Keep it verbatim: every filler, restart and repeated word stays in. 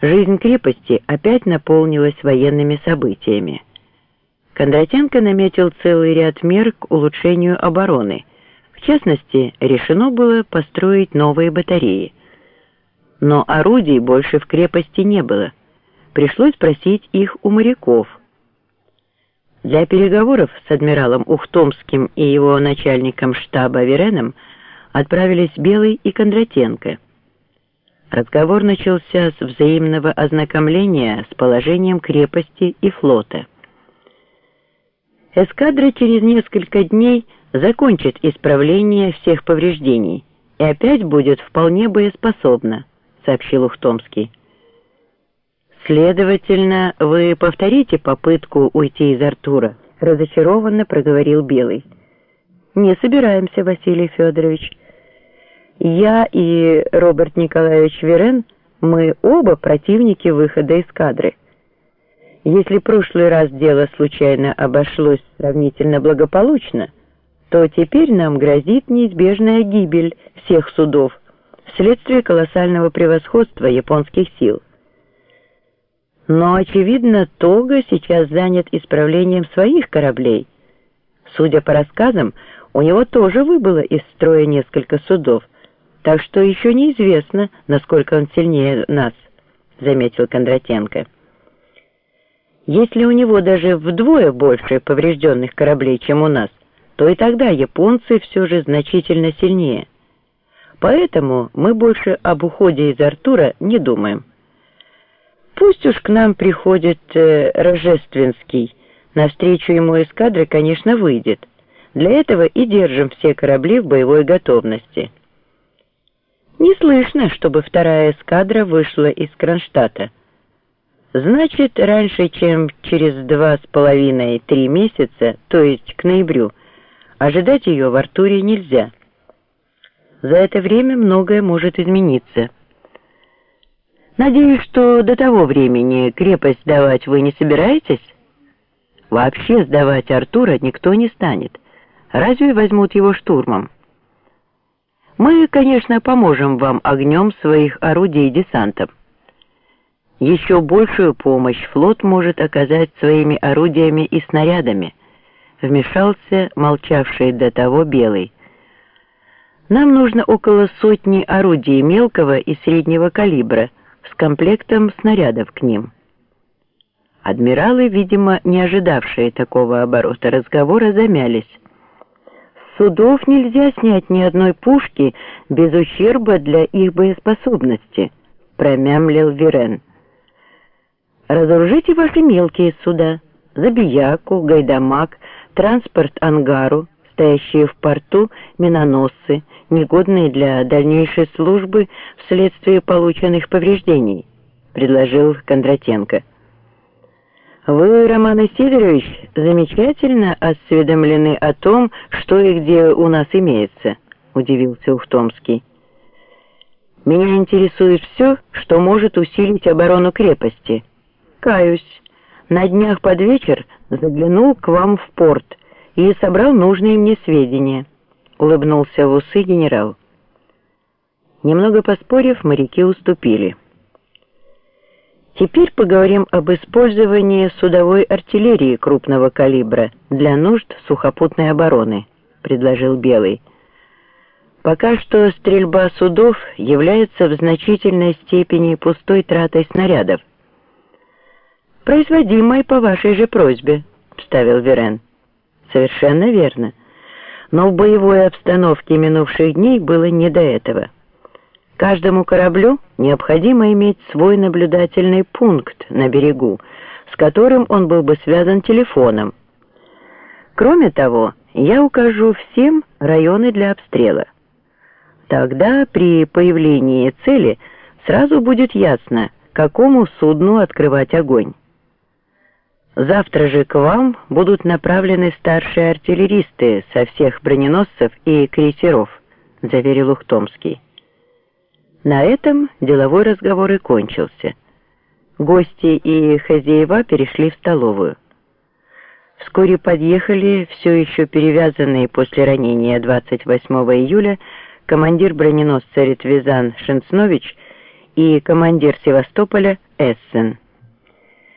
Жизнь крепости опять наполнилась военными событиями. Кондратенко наметил целый ряд мер к улучшению обороны. В частности, решено было построить новые батареи. Но орудий больше в крепости не было. Пришлось просить их у моряков. Для переговоров с адмиралом Ухтомским и его начальником штаба Виреном отправились Белый и Кондратенко. Разговор начался с взаимного ознакомления с положением крепости и флота. Эскадра через несколько дней закончит исправление всех повреждений и опять будет вполне боеспособна, сообщил Ухтомский. «Следовательно, вы повторите попытку уйти из Артура», — разочарованно проговорил Белый. «Не собираемся, Василий Федорович. Я и Роберт Николаевич Вирен, мы оба противники выхода эскадры. Если в прошлый раз дело случайно обошлось сравнительно благополучно, то теперь нам грозит неизбежная гибель всех судов вследствие колоссального превосходства японских сил. Но, очевидно, Тога сейчас занят исправлением своих кораблей. Судя по рассказам, у него тоже выбыло из строя несколько судов, так что еще неизвестно, насколько он сильнее нас, заметил Кондратенко. Если у него даже вдвое больше поврежденных кораблей, чем у нас, то и тогда японцы все же значительно сильнее. Поэтому мы больше об уходе из Артура не думаем. Пусть уж к нам приходит э, Рожественский, навстречу ему эскадры, конечно, выйдет. Для этого и держим все корабли в боевой готовности. Не слышно, чтобы вторая эскадра вышла из Кронштадта. Значит, раньше, чем через два с половиной-три месяца, то есть к ноябрю, ожидать ее в Артуре нельзя. За это время многое может измениться. Надеюсь, что до того времени крепость сдавать вы не собираетесь? Вообще сдавать Артура никто не станет. Разве возьмут его штурмом? Мы, конечно, поможем вам огнем своих орудий и десантом. Еще большую помощь флот может оказать своими орудиями и снарядами, вмешался молчавший до того Белый. Нам нужно около сотни орудий мелкого и среднего калибра с комплектом снарядов к ним. Адмиралы, видимо, не ожидавшие такого оборота разговора, замялись. С судов нельзя снять ни одной пушки без ущерба для их боеспособности, промямлил Вирен. Разоружите ваши мелкие суда, Забияку, Гайдамак, транспорт Ангару, стоящие в порту миноносцы, негодные для дальнейшей службы вследствие полученных повреждений, предложил Кондратенко. Вы, Роман Исидорович, замечательно осведомлены о том, что и где у нас имеется, удивился Ухтомский. Меня интересует все, что может усилить оборону крепости. Каюсь, на днях под вечер заглянул к вам в порт и собрал нужные мне сведения, улыбнулся в усы генерал. Немного поспорив, моряки уступили. Теперь поговорим об использовании судовой артиллерии крупного калибра для нужд сухопутной обороны, предложил Белый. Пока что стрельба судов является в значительной степени пустой тратой снарядов. «Производимой по вашей же просьбе», — вставил Вирен. «Совершенно верно. Но в боевой обстановке минувших дней было не до этого. Каждому кораблю необходимо иметь свой наблюдательный пункт на берегу, с которым он был бы связан телефоном. Кроме того, я укажу всем районы для обстрела. Тогда при появлении цели сразу будет ясно, какому судну открывать огонь. Завтра же к вам будут направлены старшие артиллеристы со всех броненосцев и крейсеров», — заверил Ухтомский. На этом деловой разговор и кончился. Гости и хозяева перешли в столовую. Вскоре подъехали все еще перевязанные после ранения двадцать восьмого июля командир броненосца Ретвизан Шенцнович и командир Севастополя Эссен.